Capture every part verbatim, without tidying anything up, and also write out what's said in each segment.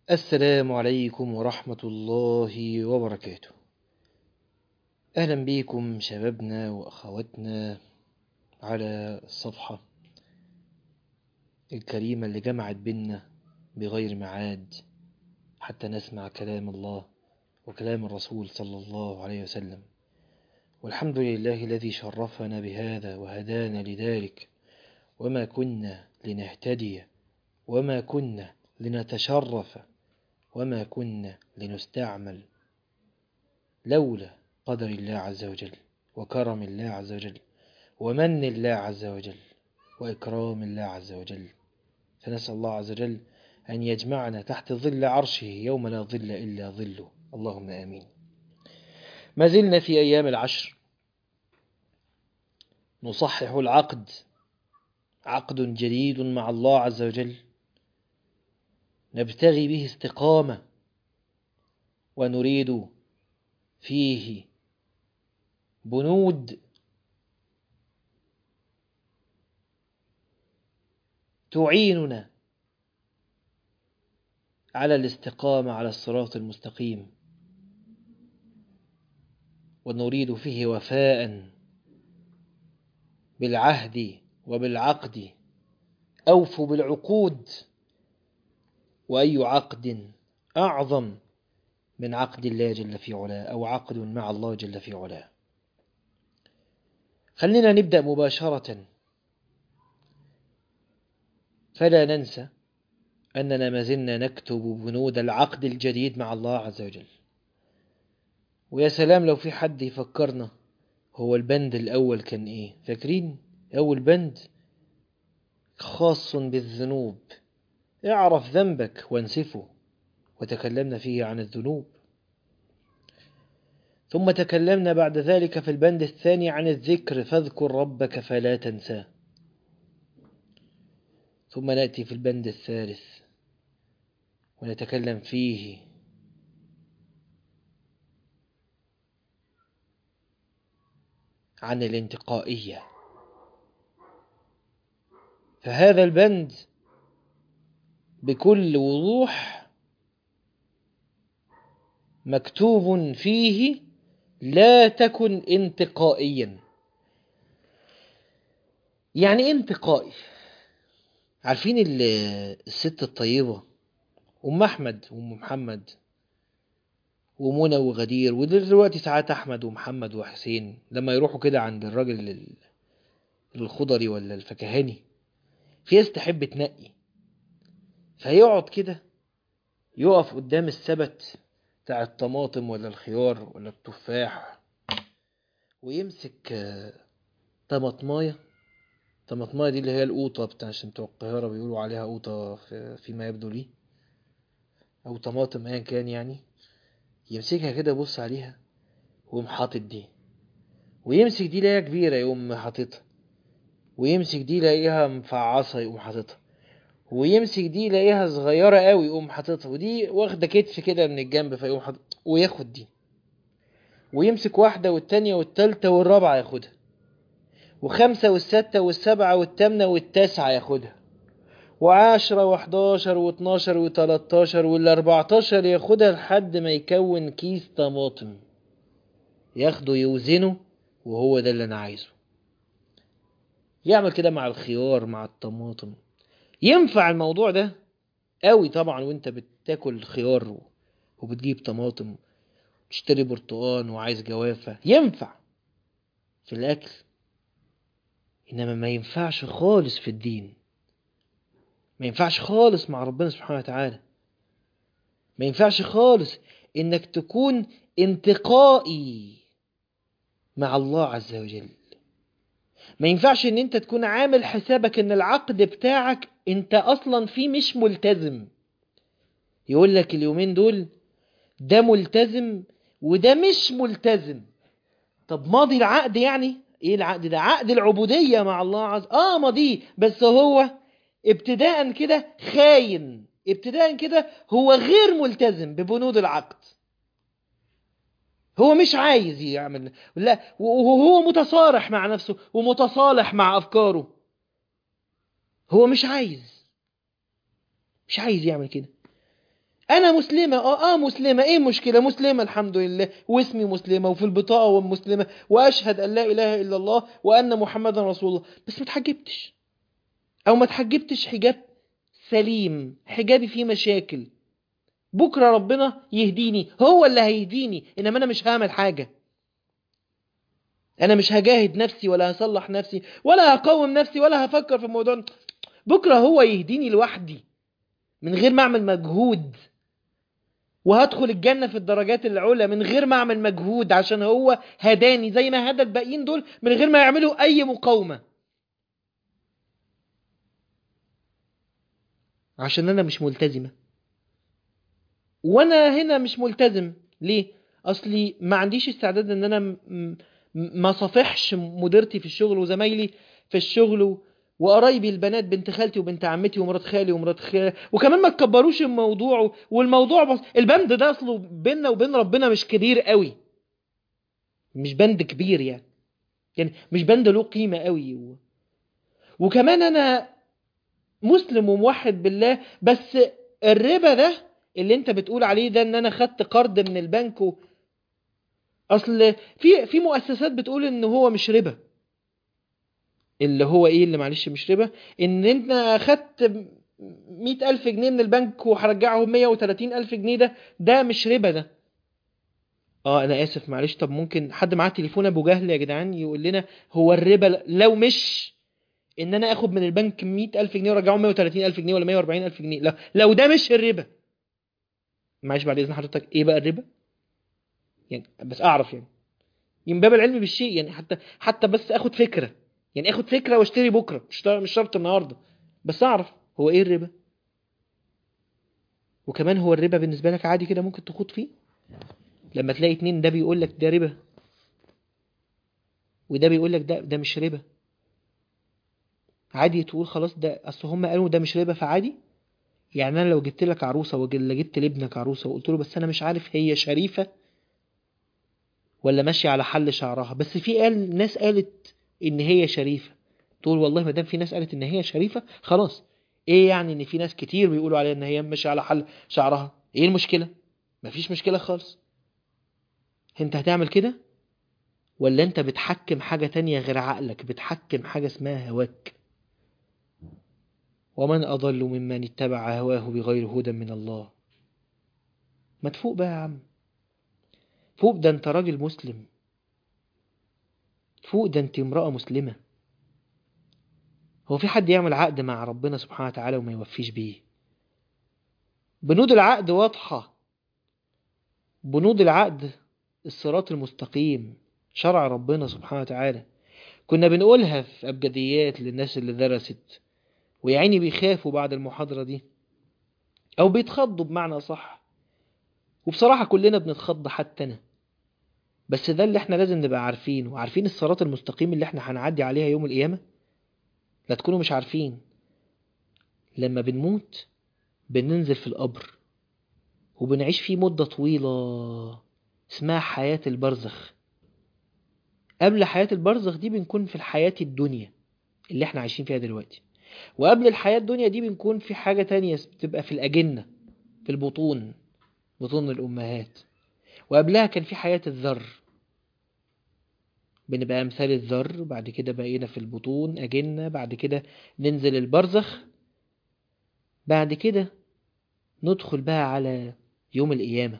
السلام عليكم ورحمة الله وبركاته. أهلا بكم شبابنا وأخواتنا على الصفحة الكريمة اللي جمعت بينا بغير معاد حتى نسمع كلام الله وكلام الرسول صلى الله عليه وسلم. والحمد لله الذي شرفنا بهذا وهدانا لذلك، وما كنا لنهتدي وما كنا لنتشرف وما كنا لنستعمل لولا قدر الله عز وجل وكرم الله عز وجل ومن الله عز وجل وإكرام الله عز وجل. فنسأل الله عز وجل أن يجمعنا تحت ظل عرشه يوم لا ظل إلا ظله، اللهم آمين. ما زلنا في أيام العشر نصحح العقد، عقد جديد مع الله عز وجل نبتغي به استقامة، ونريد فيه بنود تعيننا على الاستقامة على الصراط المستقيم، ونريد فيه وفاء بالعهد وبالعقد. أوفوا بالعقود، وأي عقد أعظم من عقد الله جل في علاه، أو عقد مع الله جل في علاه. خلينا نبدأ مباشرة، فلا ننسى أننا ما زلنا نكتب بنود العقد الجديد مع الله عز وجل. ويا سلام لو في حد يفكرنا، هو البند الأول كان إيه؟ فاكرين؟ أول بند خاص بالذنوب، اعرف ذنبك وانسفه، وتكلمنا فيه عن الذنوب. ثم تكلمنا بعد ذلك في البند الثاني عن الذكر، فاذكر ربك فلا تنساه. ثم نأتي في البند الثالث ونتكلم فيه عن الانتقائية. فهذا البند بكل وضوح مكتوب فيه لا تكن انتقائيا. يعني ايه انتقائي؟ عارفين الست الطيبة أم أحمد وأم محمد ومنى وغدير، ودلوقتي ساعات أحمد ومحمد وحسين، لما يروحوا كده عند الراجل الخضري ولا الفكهاني، في ناس تحب تنقي، فيقعد كده يقف قدام السبت بتاع الطماطم ولا الخيار ولا التفاح، ويمسك طماطمايه. طماطمايه دي اللي هي القوطة بتاع، عشان بتوع القاهرة بيقولوا عليها قوطة فيما يبدو لي، أو طماطم أيا كان يعني. يمسكها كده يبص عليها ويقوم حاطط دي، ويمسك دي لاقيها كبيرة يقوم حاططها، ويمسك دي لاقيها مفعصة يقوم حاططها، ويمسك دي لاقيها صغيرة قوي يقوم حاططها، ودي واخدة كتف كده من الجنب فيقوم حاطط، وياخد دي، ويمسك واحدة والتانية والتالتة والرابعة ياخدها، وخمسة والستة والسبعة والتامنة والتاسعة ياخدها، وعشرة وحداشر واتناشر وتلاتاشر والاربعتاشر ياخدها، لحد ما يكون كيس طماطم ياخده يوزنه، وهو ده اللي انا عايزه. يعمل كده مع الخيار مع الطماطم. ينفع الموضوع ده قوي طبعا وانت بتاكل خيار وبتجيب طماطم، تشتري برتقان وعايز جوافة، ينفع في الاكل. انما ما ينفعش خالص في الدين، ما ينفعش خالص مع ربنا سبحانه وتعالى. ما ينفعش خالص انك تكون انتقائي مع الله عز وجل. ما ينفعش ان انت تكون عامل حسابك ان العقد بتاعك انت اصلا فيه مش ملتزم. يقول لك اليومين دول ده ملتزم وده مش ملتزم. طب ماضي العقد، يعني ايه العقد ده؟ عقد العبودية مع الله عز وجل. اه ماضي، بس هو ابتداء كده خاين، ابتداء كده هو غير ملتزم ببنود العقد. هو مش عايز يعمل، لا، وهو متصارح مع نفسه ومتصالح مع أفكاره. هو مش عايز مش عايز يعمل كده. انا مسلمة، اه اه مسلمة، ايه المشكلة؟ مسلمة الحمد لله، واسمي مسلمة، وفي البطاقة ومسلمة، واشهد ان لا اله الا الله وان محمدا رسول الله، بس ما اتحجبتش، او ما اتحجبتش حجاب سليم، حجابي فيه مشاكل. بكرة ربنا يهديني، هو اللي هيهديني، انما انا مش هعمل حاجة. انا مش هجاهد نفسي ولا هصلح نفسي ولا هقوم نفسي ولا هفكر في الموضوع. بكرة هو يهديني لوحدي من غير ما اعمل مجهود، وهدخل الجنة في الدرجات العلى من غير ما اعمل مجهود، عشان هو هداني زي ما هدى الباقيين دول من غير ما يعملوا اي مقاومة. عشان انا مش ملتزمة، وانا هنا مش ملتزم ليه؟ اصلي ما عنديش استعداد ان انا م... م... ما صافحش مديرتي في الشغل وزمايلي في الشغل و... وقرايبي البنات، بنت خالتي وبنت عمتي ومرات خالي ومرات خالي، وكمان ما تكبروش الموضوع. والموضوع بس البند ده اصله بيننا وبين ربنا مش كبير قوي، مش بند كبير يعني، يعني مش بند له قيمة قوي و... وكمان انا مسلم وموحد بالله. بس الربا ده اللي انت بتقول عليه ده، ان انا خدت قرض من البنك و... اصل في في مؤسسات بتقول ان هو مش ربا. اللي هو ايه اللي معلش مش ربا؟ ان انت اخدت مئة الف جنيه من البنك وهرجعهم مئة وثلاثين الف جنيه، ده ده مش ربا ده. اه انا اسف معلش، طب ممكن حد معاه تليفون ابو جهل يا جدعان يقول لنا هو الربا لو مش ان انا اخد من البنك مئة الف جنيه وارجعهم مئة وثلاثين الف جنيه ولا مئة وأربعين الف جنيه، لا لو ده مش الربا، معلش بعد اذن حضرتك ايه بقى الربا؟ يعني بس اعرف يعني، من باب العلم بالشيء يعني، حتى حتى بس اخد فكرة، يعني اخد فكرة واشتري بكرة، مش مش شرط النهاردة، بس اعرف هو ايه الربا. وكمان هو الربا بالنسبة لك عادي كده ممكن تخوض فيه؟ لما تلاقي اتنين ده بيقول لك ده ربا وده بيقول لك ده ده مش ربا، عادي تقول خلاص ده اصل هم قالوا ده مش ربا فعادي؟ يعني انا لو جبت لك عروسة ولا جبت لابنك عروسة وقلت له بس انا مش عارف هي شريفة ولا ماشية على حل شعرها، بس في قال ناس قالت ان هي شريفة، تقول والله ما دام في ناس قالت ان هي شريفة خلاص، ايه يعني ان في ناس كتير بيقولوا عليها ان هي ماشية على حل شعرها، ايه المشكلة؟ مفيش مشكلة خالص. انت هتعمل كده ولا انت بتحكم حاجة تانية غير عقلك، بتحكم حاجة اسمها هواك؟ ومن اضل ممن اتبع هواه بغير هدى من الله. ما تفوق بقى يا عم، فوق، ده انت راجل مسلم، فوق، ده انت امرأة مسلمة. هو في حد يعمل عقد مع ربنا سبحانه وتعالى وما يوفيش بيه؟ بنود العقد واضحة، بنود العقد الصراط المستقيم، شرع ربنا سبحانه وتعالى. كنا بنقولها في أبجديات للناس اللي درست ويعيني بيخافوا بعد المحاضرة دي، أو بيتخضوا بمعنى صح، وبصراحة كلنا بنتخض حتى أنا. بس ده اللي احنا لازم نبقى عارفين، وعارفين الصراط المستقيم اللي احنا هنعدي عليها يوم القيامة. لا تكونوا مش عارفين، لما بنموت بننزل في القبر وبنعيش فيه مدة طويلة اسمها حياة البرزخ. قبل حياة البرزخ دي بنكون في الحياة الدنيا اللي احنا عايشين فيها دلوقتي، وقبل الحياة الدنيا دي بنكون في حاجة تانية بتبقى في الأجنة، في البطون، بطون الأمهات. وقبلها كان في حياة الذر، بنبقى أمثال الذر، بعد كده بقينا في البطون أجنة، بعد كده ننزل البرزخ، بعد كده ندخل بقى على يوم القيامة.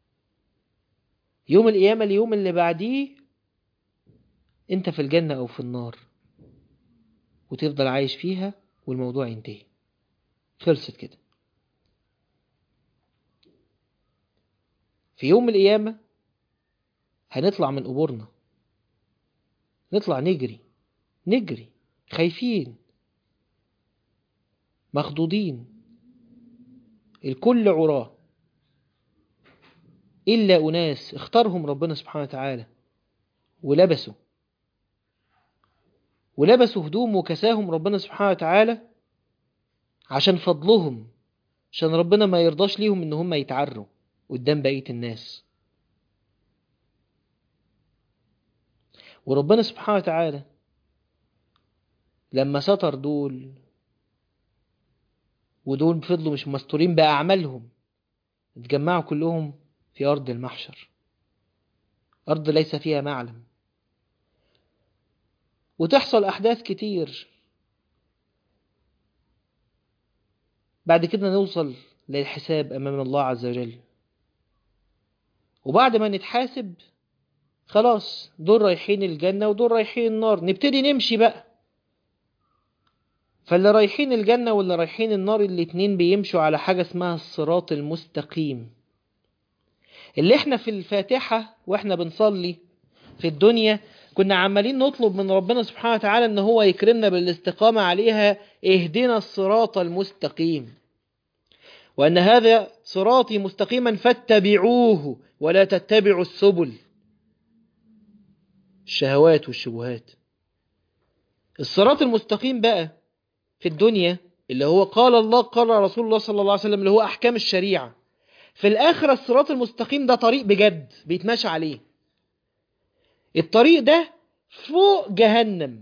يوم القيامة اليوم اللي بعديه انت في الجنة أو في النار، وتفضل عايش فيها والموضوع ينتهي، خلصت كده. في يوم القيامة هنطلع من قبورنا، نطلع نجري، نجري خايفين مخضوضين، الكل عراه إلا أناس اختارهم ربنا سبحانه وتعالى ولبسوا ولبسوا هدوم وكساهم ربنا سبحانه وتعالى عشان فضلهم، عشان ربنا ما يرضاش ليهم ان هم يتعروا قدام بقية الناس. وربنا سبحانه وتعالى لما ستر دول ودول فضلوا مش مستورين بأعمالهم، اتجمعوا كلهم في أرض المحشر، أرض ليس فيها معلم، وتحصل أحداث كتير. بعد كده نوصل للحساب أمام الله عز وجل، وبعد ما نتحاسب خلاص دول رايحين الجنة ودول رايحين النار، نبتدي نمشي بقى. فاللي رايحين الجنة واللي رايحين النار الاتنين بيمشوا على حاجة اسمها الصراط المستقيم، اللي احنا في الفاتحة واحنا بنصلي في الدنيا كنا عمالين نطلب من ربنا سبحانه وتعالى ان هو يكرمنا بالاستقامة عليها. اهدنا الصراط المستقيم، وأن هذا صراطي مستقيما فاتبعوه ولا تتبعوا السبل، الشهوات والشبهات. الصراط المستقيم بقى في الدنيا اللي هو قال الله قال رسول الله صلى الله عليه وسلم، اللي هو أحكام الشريعة. في الآخرة الصراط المستقيم ده طريق بجد بيتماشى عليه. الطريق ده فوق جهنم،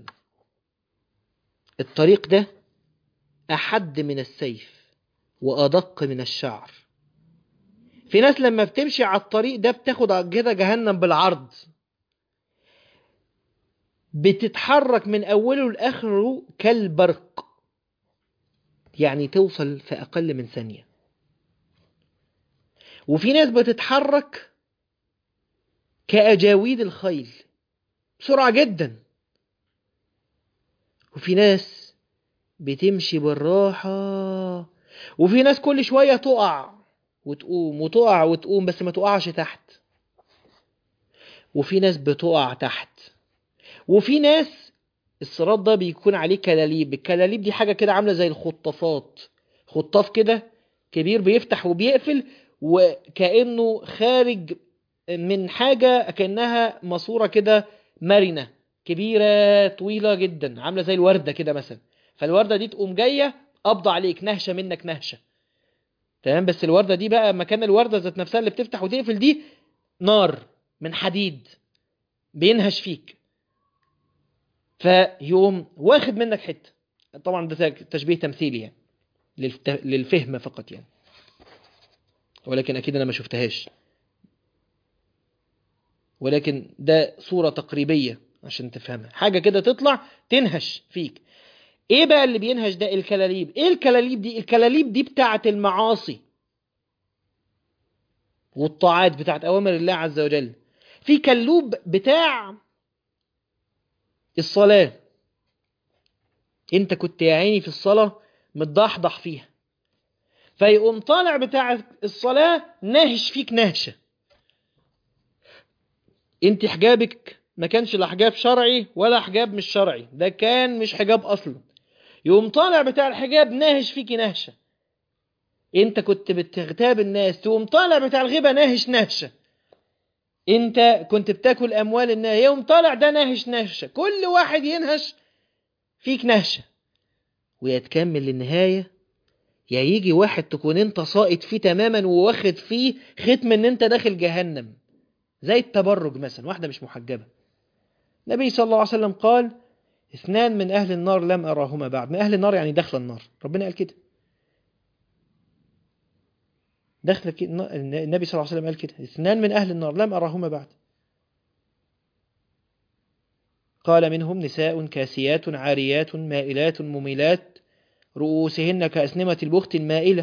الطريق ده أحد من السيف وأدق من الشعر. في ناس لما بتمشي على الطريق ده بتاخد كده جهنم بالعرض، بتتحرك من أوله لآخره كالبرق، يعني توصل في أقل من ثانية. وفي ناس بتتحرك كأجاويد الخيل بسرعة جدا، وفي ناس بتمشي بالراحة، وفي ناس كل شوية تقع وتقوم وتقع وتقوم بس ما تقعش تحت، وفي ناس بتقع تحت، وفي ناس الصراط ده بيكون عليه كلاليب. الكلاليب دي حاجة كده عاملة زي الخطافات، خطاف كده كبير بيفتح وبيقفل، وكأنه خارج من حاجة كأنها ماسورة كده مرنة كبيرة طويلة جدا عاملة زي الوردة كده مثلا. فالوردة دي تقوم جاية قبض عليك نهشة منك نهشة، تمام؟ بس الوردة دي بقى مكان الوردة ذات نفسها اللي بتفتح وتقفل دي نار من حديد بينهش فيك، فيقوم واخد منك حتة. طبعا ده تشبيه تمثيلي يعني للفهم فقط يعني، ولكن أكيد أنا ما شفتهاش، ولكن ده صورة تقريبية عشان تفهمها. حاجة كده تطلع تنهش فيك. ايه بقى اللي بينهش ده؟ الكلاليب. ايه الكلاليب دي؟ الكلاليب دي بتاعة المعاصي والطاعات، بتاعة أوامر الله عز وجل. في كلوب بتاع الصلاة، انت كنت يا عيني في الصلاة متضحضح فيها، فيقوم طالع بتاع الصلاة ناهش فيك نهشة. انت حجابك ما كانش لا حجاب شرعي ولا حجاب مش شرعي، ده كان مش حجاب اصلا، يقوم طالع بتاع الحجاب ناهش فيكي نهشة. انت كنت بتغتاب الناس، تقوم طالع بتاع الغيبة ناهش نهشة. انت كنت بتاكل اموال الناس، يقوم طالع ده ناهش نهشة. كل واحد ينهش فيك نهشة، ويتكمل للنهاية. يا يجي واحد تكون انت ساقط فيه تماما وواخد فيه ختم ان انت داخل جهنم، زي التبرج مثلا، واحدة مش محجبة. النبي صلى الله عليه وسلم قال: اثنان من أهل النار لم أراهما بعد. من أهل النار يعني داخل النار، ربنا قال كده. داخل كده، النبي صلى الله عليه وسلم قال كده: اثنان من أهل النار لم أراهما بعد. قال: منهم نساء كاسيات عاريات مائلات مميلات رؤوسهن كأسنمة البخت المائلة.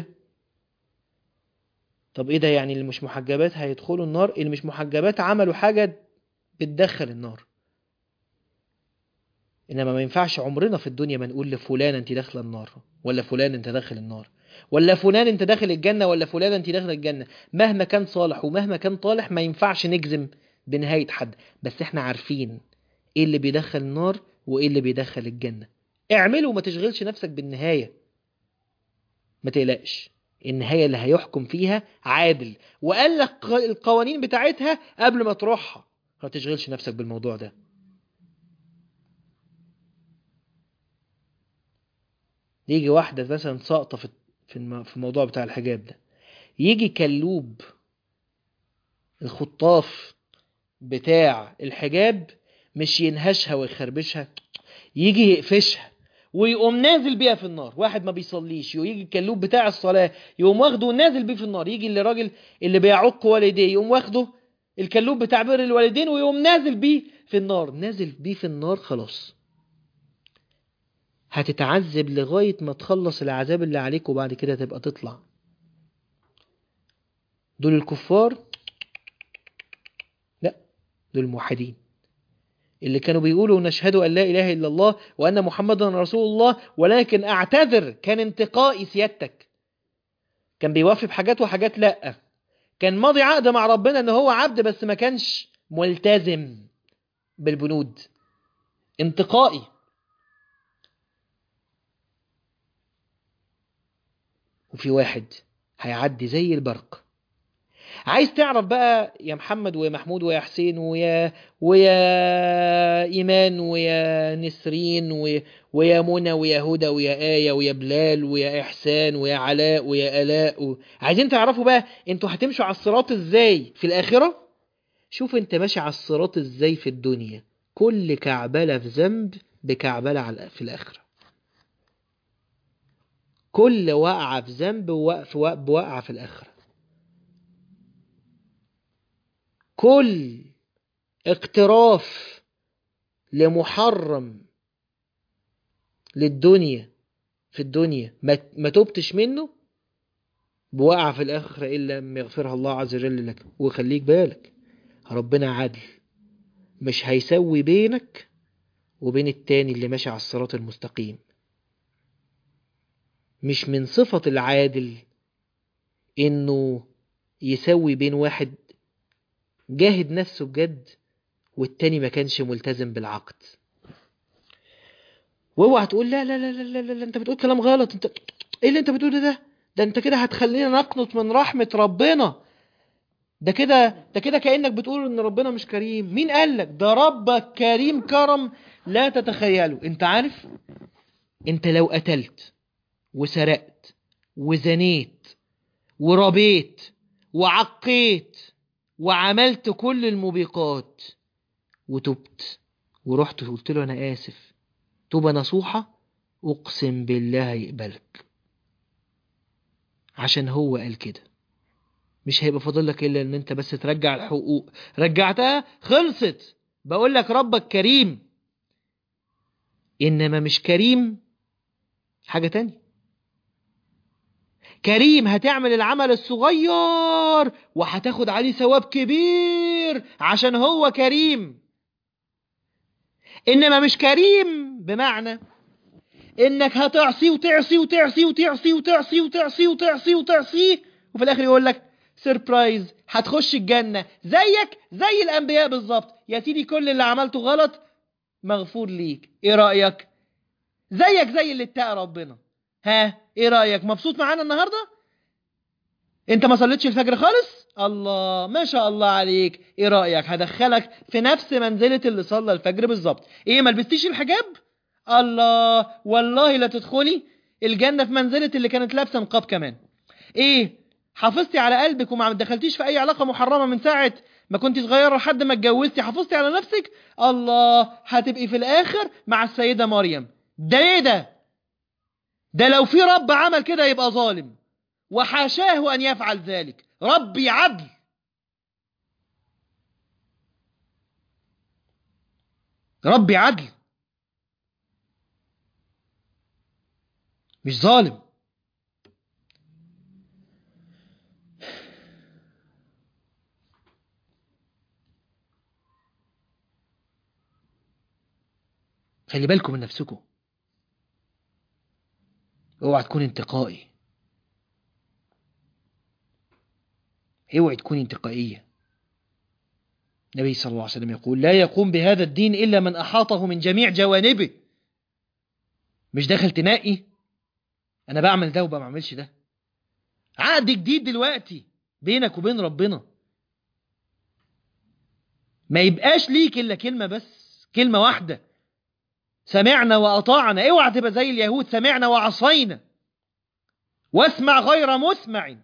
طب ايه ده؟ يعني اللي مش محجبات هيدخلوا النار؟ اللي مش محجبات عملوا حاجة بتدخل النار، انما ما ينفعش عمرنا في الدنيا ما نقول لفلان انت داخله النار، ولا فلان انت داخل النار، ولا فلان انت داخل الجنة، ولا فلان انت داخل الجنة. مهما كان صالح ومهما كان طالح ما ينفعش نجزم بنهاية حد، بس احنا عارفين ايه اللي بيدخل النار وايه اللي بيدخل الجنة. اعمله وما تشغلش نفسك بالنهاية، ما تقلقش، النهاية اللي هيحكم فيها عادل، وقال لك القوانين بتاعتها قبل ما تروحها، ما تشغلش نفسك بالموضوع ده. يجي واحدة مثلا ساقطة في في الموضوع بتاع الحجاب ده، يجي كلوب الخطاف بتاع الحجاب مش ينهشها ويخربشها، يجي يقفشها ويقوم نازل بيها في النار. واحد ما بيصليش ويجي الكلوب بتاع الصلاة يقوم واخده ونازل بيه في النار. يجي اللي راجل اللي بيعق والديه يقوم واخده الكلوب بتاع بر الوالدين ويقوم نازل بيه في النار. نازل بيه في النار خلاص، هتتعذب لغاية ما تخلص العذاب اللي عليك وبعد كده تبقى تطلع. دول الكفار؟ لا، دول الموحدين اللي كانوا بيقولوا نشهد أن لا إله إلا الله وأن محمدا رسول الله، ولكن أعتذر كان انتقائي سيادتك. كان بيوفي بحاجات وحاجات لأ. كان ماضي عقد مع ربنا أنه هو عبد بس ما كانش ملتزم بالبنود. انتقائي. وفي واحد هيعدي زي البرق. عايز تعرف بقى يا محمد ويا محمود ويا حسين ويا ويا إيمان ويا نسرين ويا, ويا منى ويا هدى ويا آية ويا بلال ويا إحسان ويا علاء ويا آلاء و... عايزين تعرفوا بقى انتوا هتمشوا على الصراط ازاي في الآخرة؟ شوف انت ماشي على الصراط ازاي في الدنيا. كل كعبلة في ذنب بكعبلة على في الآخرة. كل وقعة في ذنب بوقعة في الآخرة. كل اقتراف لمحرم للدنيا في الدنيا ما توبتش منه بوقع في الآخرة إلا ما يغفرها الله عز وجل لك. وخليك بالك ربنا عدل، مش هيسوي بينك وبين التاني اللي ماشي على الصراط المستقيم. مش من صفة العادل إنه يسوي بين واحد جاهد نفسه بجد والتاني ما كانش ملتزم بالعقد. واوعى تقول لا لا لا لا لا, لا انت بتقول كلام غلط. انت ايه اللي انت بتقوله ده؟ ده انت كده هتخلينا نقنط من رحمة ربنا. ده كده ده كده كأنك بتقول ان ربنا مش كريم. مين قالك؟ ده ربك كريم كرم لا تتخيله. انت عارف انت لو قتلت وسرقت وزنيت وربيت وعقيت وعملت كل الموبقات وتبت ورحت قلت له انا اسف توبة نصوحة، اقسم بالله يقبلك. عشان هو قال كده. مش هيبقى فاضل لك الا ان انت بس ترجع الحقوق. رجعتها خلصت. بقول لك ربك كريم. انما مش كريم حاجة تانية. كريم هتعمل العمل الصغير وهتاخد عليه ثواب كبير عشان هو كريم. انما مش كريم بمعنى انك هتعصي وتعصي وتعصي وتعصي وتعصي وتعصي وتعصي وتعصي وفي الاخر يقول لك سيربرايز هتخش الجنة زيك زي الانبياء بالظبط. يا سيدي كل اللي عملته غلط مغفور ليك. ايه رأيك؟ زيك زي اللي اتقى ربنا. ها ايه رأيك؟ مبسوط معانا النهاردة؟ انت ما صليتش الفجر خالص؟ الله ما شاء الله عليك. ايه رأيك؟ هدخلك في نفس منزلة اللي صلى الفجر بالظبط. ايه ما لبستيش الحجاب؟ الله والله لا تدخلي الجنة في منزلة اللي كانت لابسة نقاب كمان. ايه حافظتي على قلبك وما دخلتيش في اي علاقة محرمة من ساعة ما كنت صغيرة لحد ما اتجوزتي؟ حافظتي على نفسك؟ الله هتبقي في الاخر مع السيدة مريم. ده ايه ده؟ ده لو في رب عمل كده يبقى ظالم وحاشاه ان يفعل ذلك. ربي عدل. ربي عدل مش ظالم. خلي بالكم من نفسكم. اوعى تكون انتقائي. اوعى تكون انتقائية. النبي صلى الله عليه وسلم يقول لا يقوم بهذا الدين إلا من أحاطه من جميع جوانبه. مش داخل تنقي أنا بعمل ده وما بعملش ده. عقد جديد دلوقتي بينك وبين ربنا. ما يبقاش ليك إلا كلمة بس، كلمة واحدة، سمعنا وأطاعنا. اوعى تبقى زي اليهود سمعنا وعصينا واسمع غير مسمع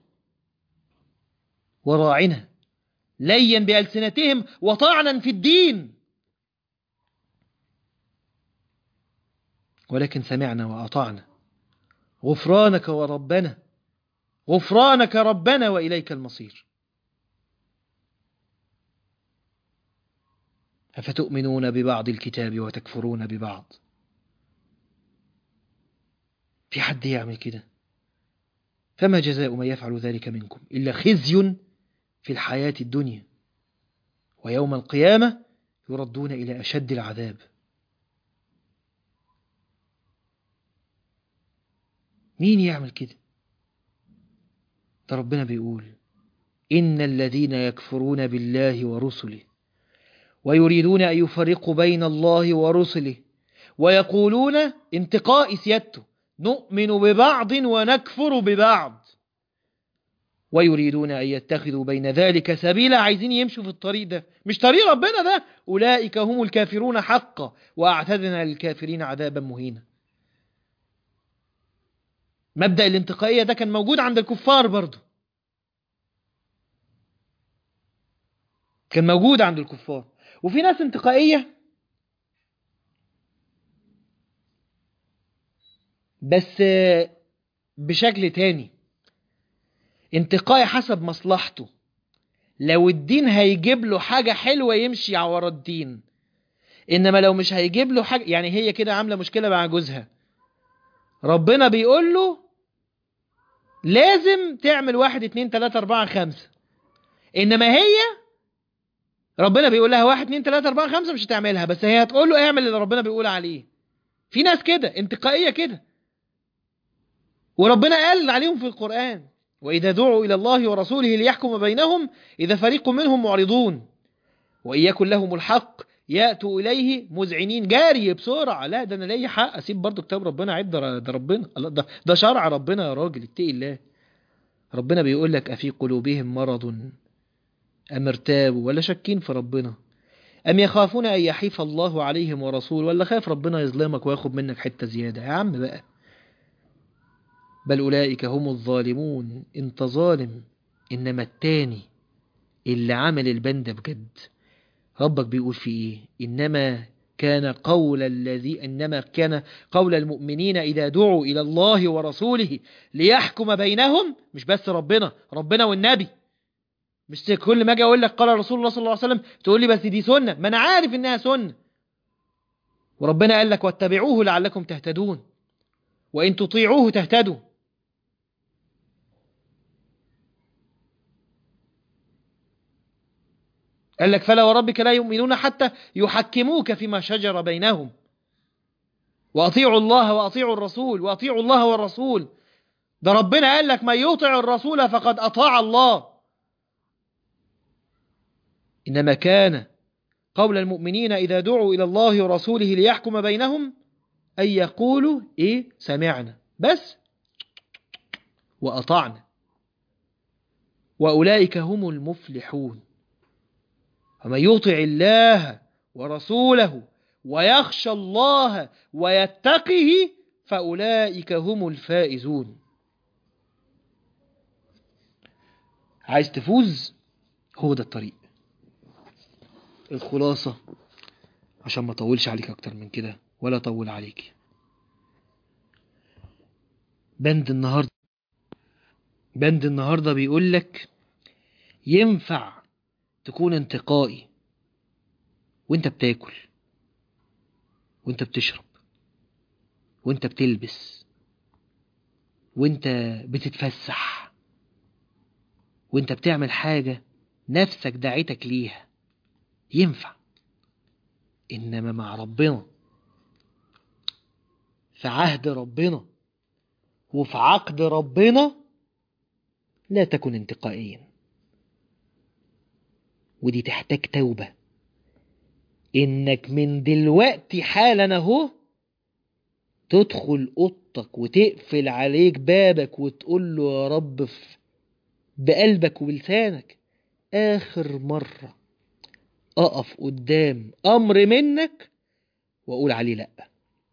وراعنا ليا بألسنتهم وطعنا في الدين. ولكن سمعنا وأطعنا غفرانك وربنا غفرانك ربنا وإليك المصير. أفتؤمنون ببعض الكتاب وتكفرون ببعض؟ في حد يعمل كده؟ فما جزاء من يفعل ذلك منكم إلا خزي في الحياة الدنيا ويوم القيامة يردون إلى أشد العذاب. مين يعمل كده؟ ده ربنا بيقول إن الذين يكفرون بالله ورسله ويريدون أن يفرقوا بين الله ورسله ويقولون انتقاء سيادته نؤمن ببعض ونكفر ببعض ويريدون أن يتخذوا بين ذلك سبيلا، عايزين يمشوا في الطريق ده مش طريق ربنا ده، أولئك هم الكافرون حقا وأعتدنا للكافرين عذابا مهينا. مبدأ الانتقائية ده كان موجود عند الكفار برضه، كان موجود عند الكفار. وفي ناس انتقائية بس بشكل تاني، انتقائي حسب مصلحته. لو الدين هيجيب له حاجة حلوة يمشي ورا الدين، إنما لو مش هيجيب له حاجة، يعني هي كده عاملة مشكلة مع جوزها، ربنا بيقول له لازم تعمل واحد اتنين تلاتة اربعة خمسة، إنما هي ربنا بيقول لها واحد اتنين تلاتة اربعة خمسة مش هتعملها، بس هي هتقول له اعمل اللي ربنا بيقول عليه. في ناس كده انتقائية كده، وربنا قال عليهم في القرآن وإذا دعوا إلى الله ورسوله ليحكم بينهم إذا فريق منهم معرضون وإن يكن لهم الحق يأتوا إليه مذعنين، جاري بسرعة. لا ده أنا ليا حق أسيب برضو كتاب ربنا؟ عيب، ده ده ربنا، ده, ده شرع ربنا يا راجل، اتقي الله. ربنا بيقول لك أفي قلوبهم مرض أم ارتابوا ولا شاكين في ربنا أم يخافون أن يحيف الله عليهم ورسوله، ولا خايف ربنا يظلمك وياخد منك حتة زيادة؟ يا عم بقى، بل أولئك هم الظالمون. انت ظالم، إنما التاني اللي عمل البند بجد ربك بيقول فيه إيه؟ إنما كان قول الذي إنما كان قول المؤمنين إذا دعوا إلى الله ورسوله ليحكم بينهم. مش بس ربنا، ربنا والنبي. مش كل ما اجي اقول لك قال رسول الله صلى الله عليه وسلم تقول لي بس دي سنة، ما انا عارف انها سنة. وربنا قال لك واتبعوه لعلكم تهتدون وان تطيعوه تهتدوا. قال لك فلا وربك لا يؤمنون حتى يحكموك فيما شجر بينهم واطيعوا الله واطيعوا الرسول واطيعوا الله والرسول. ده ربنا قال لك من يطع الرسول فقد اطاع الله. انما كان قول المؤمنين إذا دعوا إلى الله ورسوله ليحكم بينهم أن يقولوا إيه؟ سمعنا بس وأطعنا وأولئك هم المفلحون. ومن يطع الله ورسوله ويخشى الله ويتقه فأولئك هم الفائزون. عايز تفوز؟ هو ده الطريق. الخلاصة عشان ما اطولش عليك اكتر من كده ولا اطول عليك، بند النهارده بند النهارده بيقول لك ينفع تكون انتقائي وانت بتاكل وانت بتشرب وانت بتلبس وانت بتتفسح وانت بتعمل حاجة نفسك دعيتك ليها، ينفع. إنما مع ربنا، في عهد ربنا وفي عقد ربنا، لا تكن انتقائيا. ودي تحتاج توبة، إنك من دلوقتي حالا اهو تدخل أوضتك وتقفل عليك بابك وتقول له يا رب بقلبك وبلسانك آخر مرة أقف قدام أمر منك وأقول عليه لأ،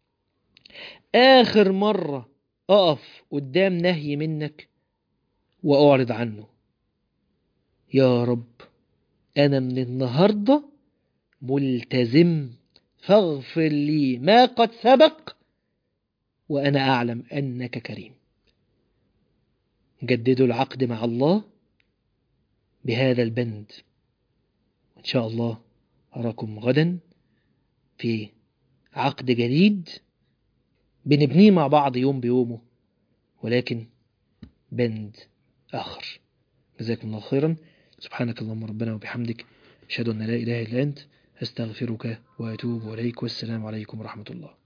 آخر مرة أقف قدام نهي منك وأعرض عنه. يا رب أنا من النهاردة ملتزم، فاغفر لي ما قد سبق وأنا أعلم أنك كريم. جددوا العقد مع الله بهذا البند، وإن شاء الله أراكم غدا في عقد جديد بنبنيه مع بعض يوم بيومه، ولكن بند آخر. جزاكم الله خيرا. سبحانك اللهم ربنا وبحمدك، أشهد أن لا إله إلا أنت، أستغفرك وأتوب إليك، والسلام عليكم ورحمة الله.